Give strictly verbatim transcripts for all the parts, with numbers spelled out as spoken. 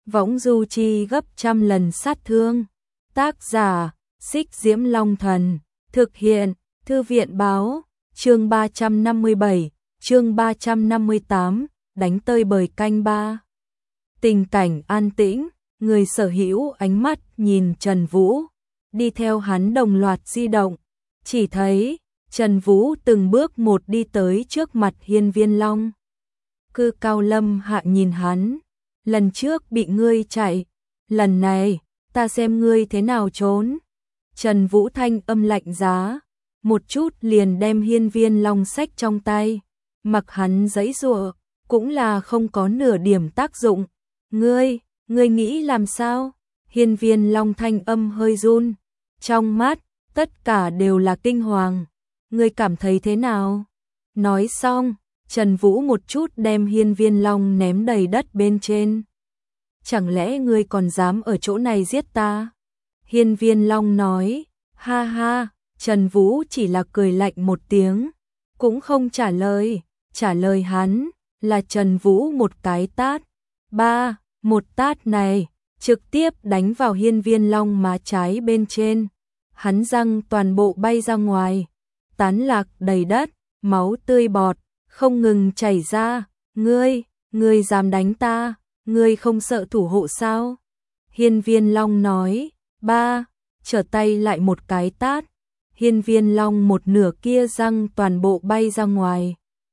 võng du chi gấp trăm lần sát thương. Tác giả, Xích Diễm Long Thần, thực hiện, Thư viện Báo, chương ba trăm năm mươi bảy, chương ba trăm năm mươi tám, đánh tơi bời canh ba. Tình cảnh an tĩnh, người sở hữu ánh mắt nhìn Trần Vũ, đi theo hắn đồng loạt di động, chỉ thấy Trần Vũ từng bước một đi tới trước mặt Hiên Viên Long. Cư Cao Lâm Hạ nhìn hắn, lần trước bị ngươi chạy, lần này ta xem ngươi thế nào trốn. Trần Vũ thanh âm lạnh giá, một chút liền đem Hiên Viên Long xách trong tay, mặc hắn giãy giụa, cũng là không có nửa điểm tác dụng. Ngươi, ngươi nghĩ làm sao? Hiên Viên Long thanh âm hơi run, trong mắt tất cả đều là kinh hoàng. Ngươi cảm thấy thế nào? Nói xong, Trần Vũ một chút đem Hiên Viên Long ném đầy đất bên trên. Chẳng lẽ ngươi còn dám ở chỗ này giết ta? Hiên Viên Long nói, ha ha. Trần Vũ chỉ là cười lạnh một tiếng, cũng không trả lời. Trả lời hắn là Trần Vũ một cái tát. Ba, một tát này trực tiếp đánh vào Hiên Viên Long má trái bên trên. Hắn răng toàn bộ bay ra ngoài, tán lạc đầy đất, máu tươi bọt không ngừng chảy ra. Ngươi, ngươi dám đánh ta, ngươi không sợ thủ hộ sao? Hiên Viên Long nói. Ba, trở tay lại một cái tát. Hiên Viên Long một nửa kia răng toàn bộ bay ra ngoài.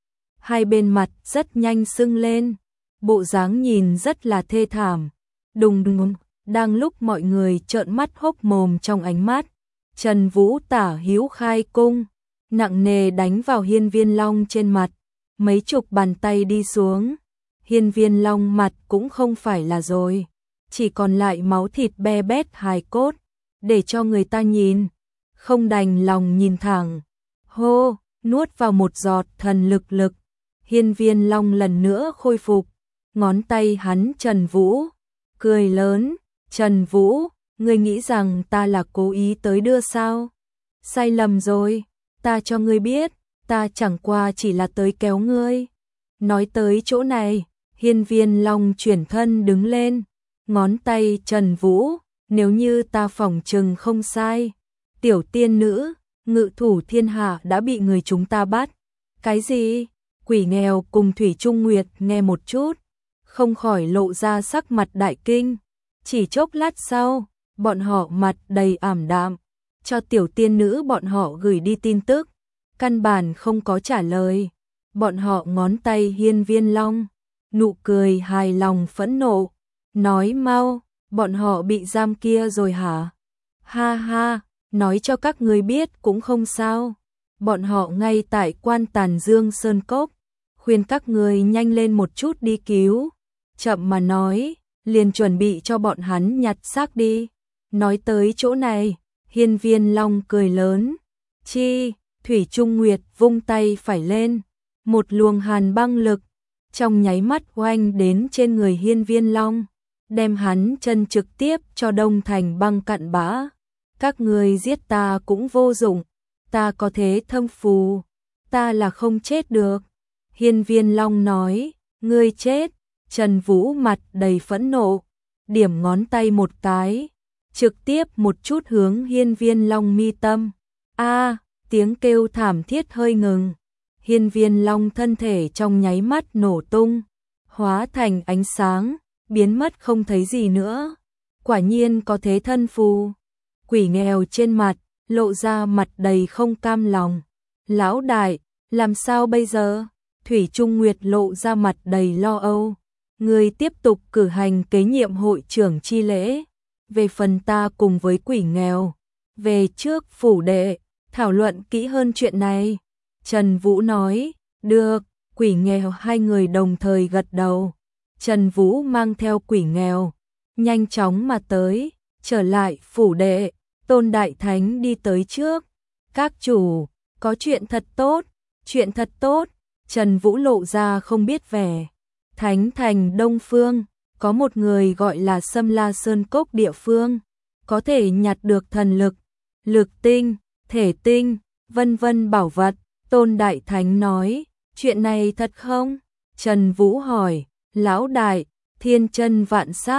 Hai bên mặt rất nhanh sưng lên, bộ dáng nhìn rất là thê thảm. Đùng đùng, đang lúc mọi người trợn mắt hốc mồm trong ánh mắt, Trần Vũ tả hữu khai cung, nặng nề đánh vào Hiên Viên Long trên mặt, mấy chục bàn tay đi xuống. Hiên Viên Long mặt cũng không phải là rồi, chỉ còn lại máu thịt be bét hài cốt, để cho người ta nhìn, không đành lòng nhìn thẳng. Hô, nuốt vào một giọt thần lực lực, Hiên Viên Long lần nữa khôi phục, ngón tay hắn Trần Vũ, cười lớn, Trần Vũ, ngươi nghĩ rằng ta là cố ý tới đưa sao? Sai lầm rồi, ta cho ngươi biết, ta chẳng qua chỉ là tới kéo ngươi. Nói tới chỗ này, Hiên Viên Long chuyển thân đứng lên, ngón tay Trần Vũ, nếu như ta phỏng chừng không sai, tiểu tiên nữ, ngự thủ thiên hạ đã bị người chúng ta bắt. Cái gì? Quỷ nghèo cùng Thủy Trung Nguyệt nghe một chút, không khỏi lộ ra sắc mặt đại kinh. Chỉ chốc lát sau, bọn họ mặt đầy ảm đạm, cho tiểu tiên nữ bọn họ gửi đi tin tức, căn bản không có trả lời. Bọn họ ngón tay Hiên Viên Long, nụ cười hài lòng phẫn nộ, nói mau, bọn họ bị giam kia rồi hả? Ha ha, nói cho các ngươi biết cũng không sao. Bọn họ ngay tại Quan Tàn Dương Sơn Cốc, khuyên các ngươi nhanh lên một chút đi cứu. Chậm mà nói, liền chuẩn bị cho bọn hắn nhặt xác đi. Nói tới chỗ này, Hiên Viên Long cười lớn. Chi, Thủy Trung Nguyệt vung tay phải lên, một luồng hàn băng lực trong nháy mắt oanh đến trên người Hiên Viên Long, đem hắn chân trực tiếp cho đông thành băng cặn bã. Các ngươi giết ta cũng vô dụng, ta có thế thâm phù, ta là không chết được. Hiên Viên Long nói, ngươi chết. Trần Vũ mặt đầy phẫn nộ, điểm ngón tay một cái, trực tiếp một chút hướng Hiên Viên Long mi tâm. A, tiếng kêu thảm thiết hơi ngừng. Hiên Viên Long thân thể trong nháy mắt nổ tung, hóa thành ánh sáng, biến mất không thấy gì nữa. Quả nhiên có thế thân phù. Quỷ nghèo trên mặt lộ ra mặt đầy không cam lòng. Lão đại, làm sao bây giờ? Thủy Trung Nguyệt lộ ra mặt đầy lo âu. Người tiếp tục cử hành kế nhiệm hội trưởng chi lễ. Về phần ta cùng với quỷ nghèo, về trước phủ đệ, thảo luận kỹ hơn chuyện này. Trần Vũ nói, được. Quỷ nghèo hai người đồng thời gật đầu. Trần Vũ mang theo quỷ nghèo, nhanh chóng mà tới, trở lại phủ đệ. Tôn Đại Thánh đi tới trước. Các chủ, có chuyện thật tốt, chuyện thật tốt. Trần Vũ lộ ra không biết vẻ. Thánh thành Đông Phương, có một người gọi là Sâm La Sơn Cốc địa phương, có thể nhặt được thần lực, lực tinh, thể tinh, vân vân bảo vật. Tôn Đại Thánh nói, chuyện này thật không? Trần Vũ hỏi, lão đại, thiên chân vạn xác,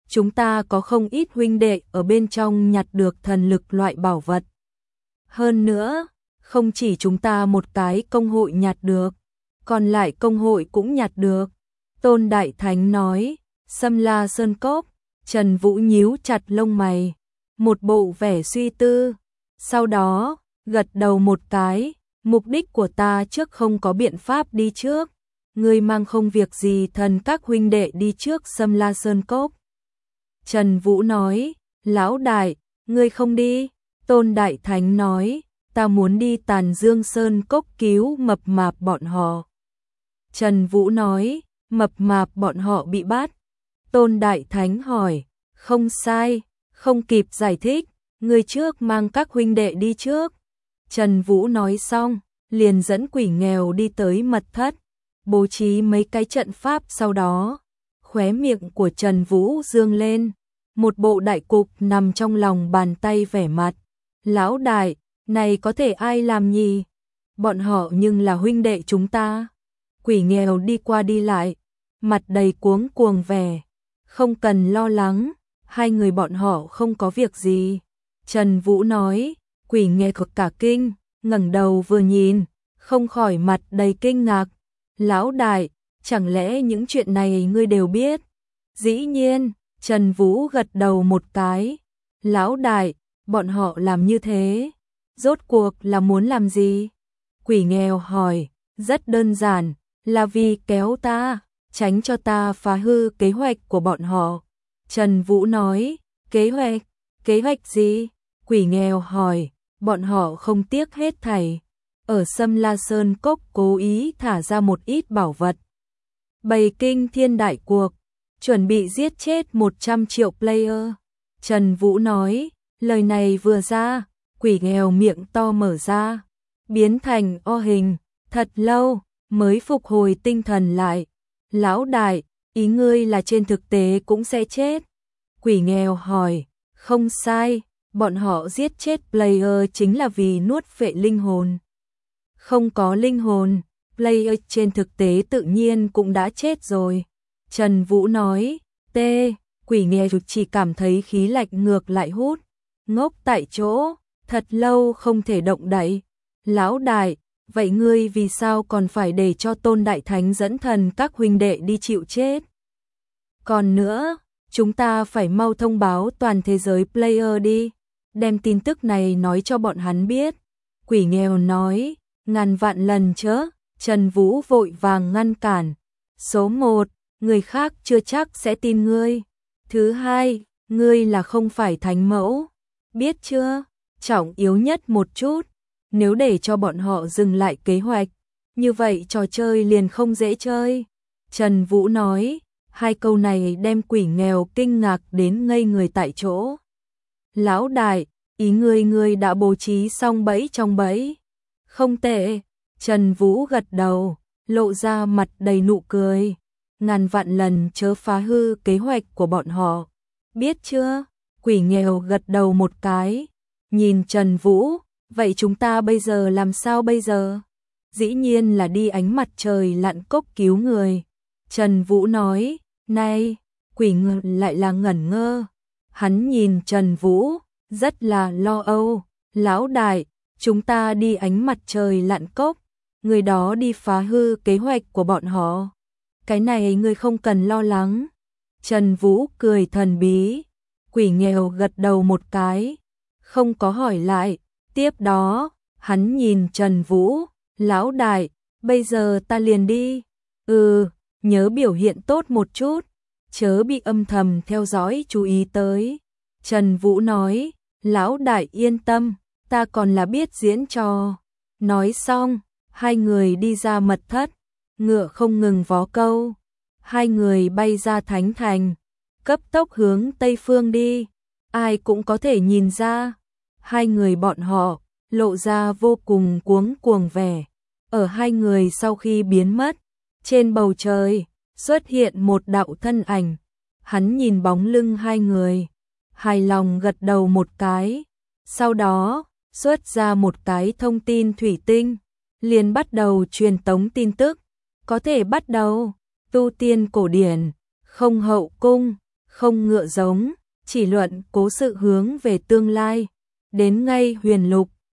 chúng ta có không ít huynh đệ ở bên trong nhặt được thần lực loại bảo vật. Hơn nữa, không chỉ chúng ta một cái công hội nhặt được, còn lại công hội cũng nhặt được. Tôn Đại Thánh nói, Sâm La Sơn Cốc. Trần Vũ nhíu chặt lông mày, một bộ vẻ suy tư, sau đó gật đầu một cái, mục đích của ta trước không có biện pháp đi trước, ngươi mang không việc gì thần các huynh đệ đi trước Sâm La Sơn Cốc. Trần Vũ nói, lão đại, ngươi không đi. Tôn Đại Thánh nói, ta muốn đi Tàn Dương Sơn Cốc cứu mập mạp bọn họ. Trần Vũ nói, mập mạp bọn họ bị bắt. Tôn Đại Thánh hỏi, không sai, không kịp giải thích, người trước mang các huynh đệ đi trước. Trần Vũ nói xong, liền dẫn quỷ nghèo đi tới mật thất, bố trí mấy cái trận pháp, sau đó, khóe miệng của Trần Vũ dương lên, một bộ đại cục nằm trong lòng bàn tay, vẻ mặt. Lão đại, này có thể ai làm nhỉ? Bọn họ nhưng là huynh đệ chúng ta. Quỷ nghèo đi qua đi lại, mặt đầy cuống cuồng vẻ. Không cần lo lắng, hai người bọn họ không có việc gì. Trần Vũ nói, quỷ nghèo cực cả kinh, ngẩng đầu vừa nhìn, không khỏi mặt đầy kinh ngạc. Lão đại, chẳng lẽ những chuyện này ngươi đều biết? Dĩ nhiên, Trần Vũ gật đầu một cái. Lão đại, bọn họ làm như thế, rốt cuộc là muốn làm gì? Quỷ nghèo hỏi, rất đơn giản, là vì kéo ta, tránh cho ta phá hư kế hoạch của bọn họ. Trần Vũ nói, kế hoạch, kế hoạch gì? Quỷ nghèo hỏi, bọn họ không tiếc hết thảy. Ở Sâm La Sơn Cốc cố ý thả ra một ít bảo vật. Bày kinh thiên đại cuộc, chuẩn bị giết chết một trăm triệu player. Trần Vũ nói, lời này vừa ra, quỷ nghèo miệng to mở ra, biến thành o hình, thật lâu mới phục hồi tinh thần lại. Lão đại, ý ngươi là trên thực tế cũng sẽ chết. Quỷ nghèo hỏi, không sai, bọn họ giết chết player chính là vì nuốt phệ linh hồn. Không có linh hồn, player trên thực tế tự nhiên cũng đã chết rồi. Trần Vũ nói, tê, quỷ nghèo chỉ cảm thấy khí lạnh ngược lại hút, ngốc tại chỗ, thật lâu không thể động đậy. Lão đại, vậy ngươi vì sao còn phải để cho Tôn Đại Thánh dẫn thần các huynh đệ đi chịu chết? Còn nữa, chúng ta phải mau thông báo toàn thế giới player đi, đem tin tức này nói cho bọn hắn biết. Quỷ nghèo nói, ngàn vạn lần chớ. Trần Vũ vội vàng ngăn cản. Số một, người khác chưa chắc sẽ tin ngươi. Thứ hai, ngươi là không phải thánh mẫu. Biết chưa? Trọng yếu nhất một chút, nếu để cho bọn họ dừng lại kế hoạch, như vậy trò chơi liền không dễ chơi. Trần Vũ nói, hai câu này đem quỷ nghèo kinh ngạc đến ngây người tại chỗ. Lão đại, ý ngươi ngươi đã bố trí xong bẫy trong bẫy. Không tệ. Trần Vũ gật đầu, lộ ra mặt đầy nụ cười. Ngàn vạn lần chớ phá hư kế hoạch của bọn họ. Biết chưa? Quỷ nghèo gật đầu một cái. Nhìn Trần Vũ, vậy chúng ta bây giờ làm sao bây giờ? Dĩ nhiên là đi ánh mặt trời lặn cốc cứu người. Trần Vũ nói, này, quỷ ngờ lại là ngẩn ngơ. Hắn nhìn Trần Vũ, rất là lo âu. Lão đại, chúng ta đi ánh mặt trời lặn cốc, người đó đi phá hư kế hoạch của bọn họ. Cái này ngươi không cần lo lắng. Trần Vũ cười thần bí. Quỷ nghèo gật đầu một cái, không có hỏi lại. Tiếp đó, hắn nhìn Trần Vũ, lão đại, bây giờ ta liền đi. Ừ, nhớ biểu hiện tốt một chút, chớ bị âm thầm theo dõi chú ý tới. Trần Vũ nói, lão đại yên tâm, ta còn là biết diễn trò. Nói xong, hai người đi ra mật thất, ngựa không ngừng vó câu. Hai người bay ra thánh thành, cấp tốc hướng Tây Phương đi. Ai cũng có thể nhìn ra, hai người bọn họ lộ ra vô cùng cuống cuồng vẻ. Ở hai người sau khi biến mất, trên bầu trời xuất hiện một đạo thân ảnh. Hắn nhìn bóng lưng hai người, hài lòng gật đầu một cái. Sau đó, xuất ra một cái thông tin thủy tinh, liền bắt đầu truyền tống tin tức. Có thể bắt đầu tu tiên cổ điển, không hậu cung, không ngựa giống, chỉ luận cố sự hướng về tương lai. Đến ngay huyền lục,